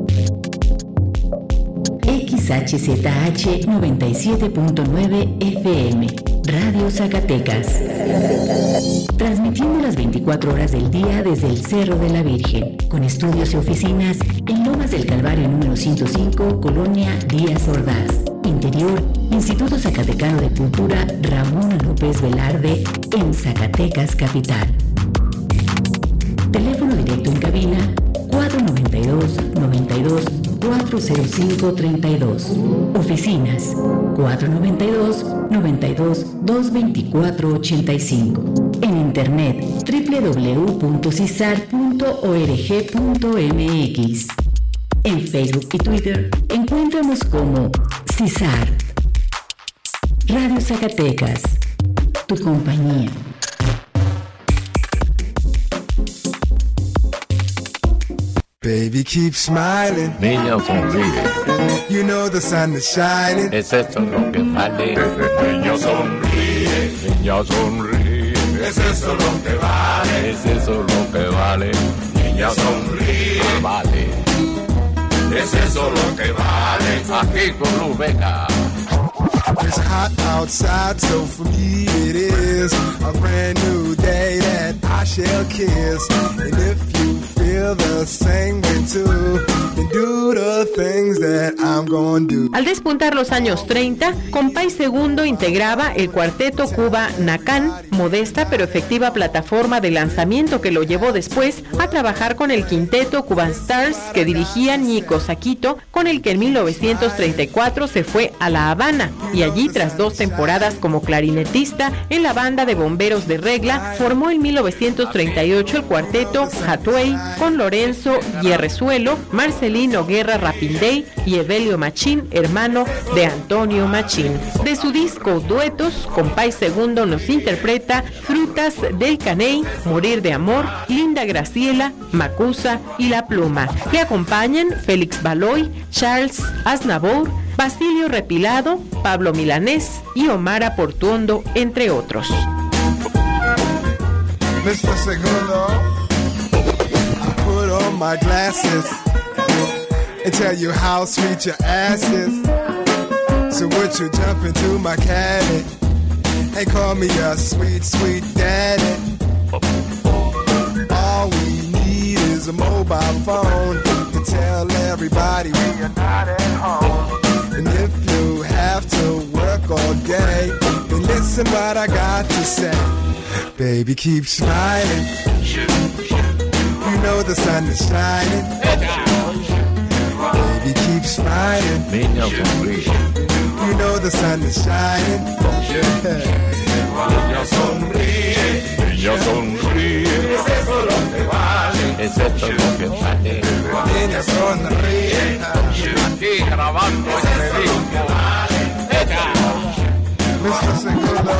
XHZH 97.9 FM, Radio Zacatecas. Transmitiendo las 24 horas del día desde el Cerro de la Virgen, con estudios y oficinas en Lomas del Calvario número 105, Colonia Díaz Ordaz. Interior, Instituto Zacatecano de Cultura Ramón López Velarde, en Zacatecas Capital. Teléfono directo en cabina 492-405-32. Oficinas 492-224-85. En internet www.cisar.org.mx. En Facebook y Twitter encuéntranos como CISAR. Radio Zacatecas, tu compañía. Baby, keep smiling. Niña, sonríe. You know the sun is shining. Es eso lo que vale. Niña, sonríe. Niña, sonríe. Es eso lo que vale. Es eso lo que vale. Niña, sonríe. Vale. Es eso lo que vale. Aquí con Luz Vega. It's hot outside, so for me it is a brand new day that I shall kiss. And if you feel the same way too, then do the things that I'm gonna do. Al despuntar los años 30, Compay Segundo integraba el cuarteto Cuba Nacán, modesta pero efectiva plataforma de lanzamiento que lo llevó después a trabajar con el quinteto Cuban Stars que dirigía Nico Saquito, con el que en 1934 se fue a La Habana y allí, tras 2 temporadas como clarinetista en la banda de bomberos de Regla, formó en 1938 el cuarteto Hatuey con Lorenzo Guerrezuelo, Marcelino Guerra Rapindey y Evelio Machín, hermano de Antonio Machín. De su disco Duetos, Compay Segundo nos interpreta Frutas del Caney, Morir de Amor, Linda Graciela, Macusa y La Pluma. Le acompañan Félix Baloy, Charles Aznavour, Basilio Repilado, Pablo Milanés y Omar Portuondo, entre otros. Mr. Segundo, I put on my glasses and tell you how sweet your ass is. So would you jump into my caddy and call me a sweet, sweet daddy? All we need is a mobile phone to tell everybody we are not at home. And if you have to work all day, then listen what I got to say. Baby, keep smiling. You know the sun is shining. Baby, keep smiling. Niña, sonríe. You know the sun is shining. Niña, sonríe. Niña, sonríe. Es eso lo que vale. Es eso lo que vale. Niña, sonríe. Aquí grabando este disco. Mr. Segundo.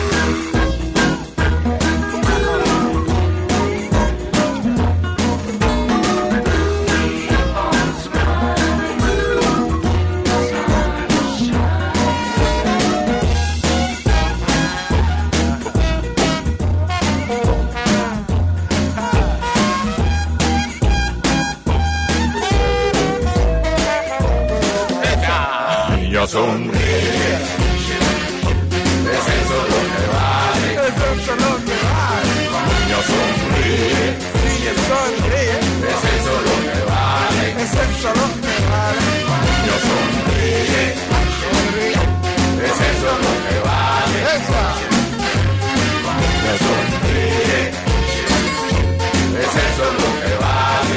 Niña, sonríe. Es eso lo que vale. Es eso lo que vale. Niña, sonríe. Niña, sonríe. Es eso lo que vale. Es eso lo que vale. Niña, sonríe. Es eso lo que vale. Esa. Niña, sonríe. Es eso lo que vale.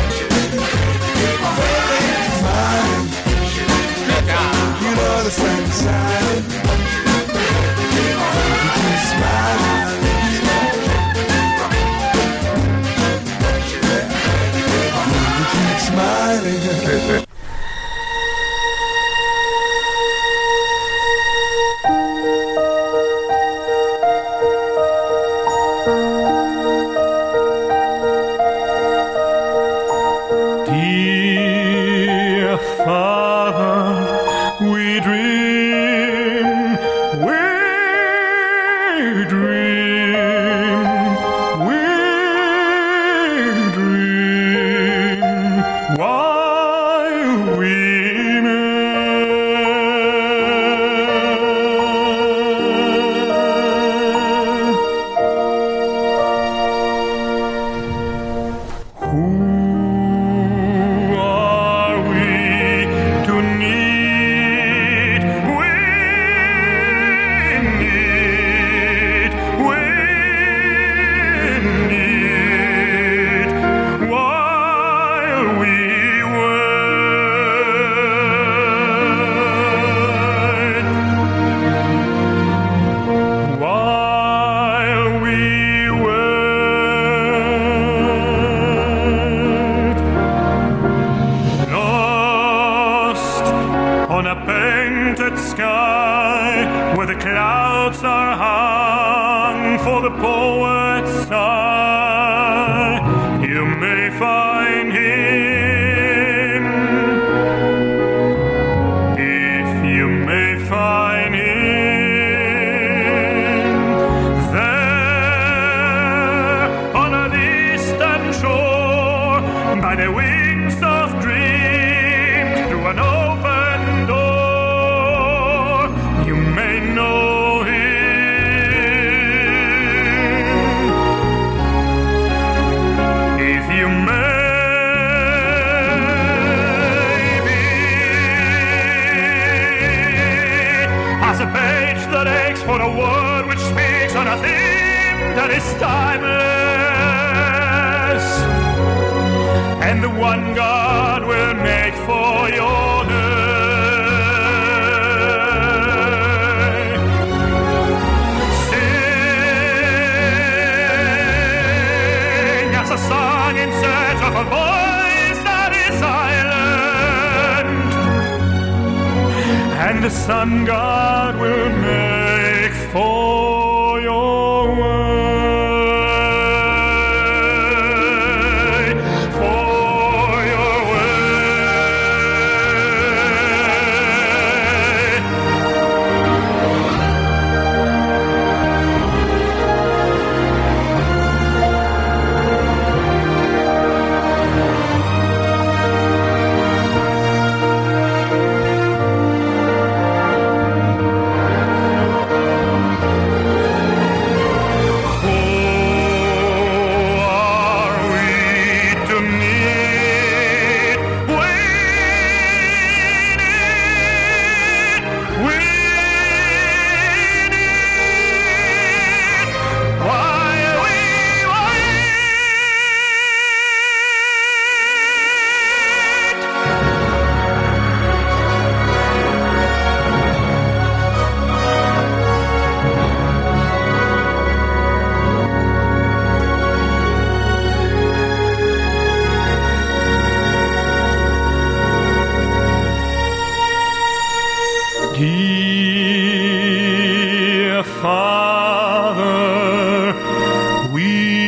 Smiling. You know the sun is shining. You keep smiling. You keep smiling. Dear Father, we dream, we dream, we dream. While The sun God will make for your way, for your Dear Father, we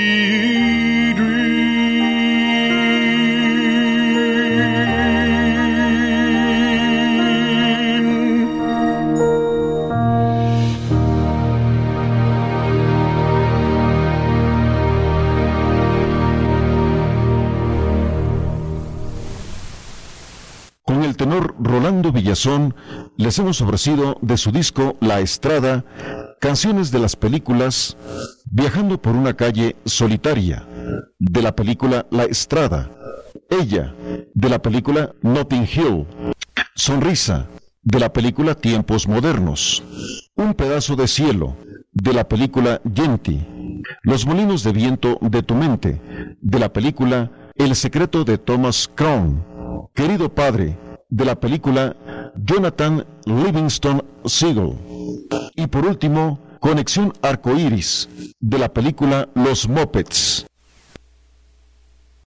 Con el tenor Rolando Villazón les hemos ofrecido de su disco La Estrada canciones de las películas Viajando por una calle solitaria, de la película La Estrada, Ella, de la película Notting Hill, Sonrisa, de la película Tiempos Modernos, Un pedazo de cielo, de la película Yenti, Los molinos de viento de tu mente, de la película El secreto de Thomas Crown, Querido Padre, de la película Jonathan Livingston Seagull, y por último, Conexión Arcoíris, de la película Los Muppets.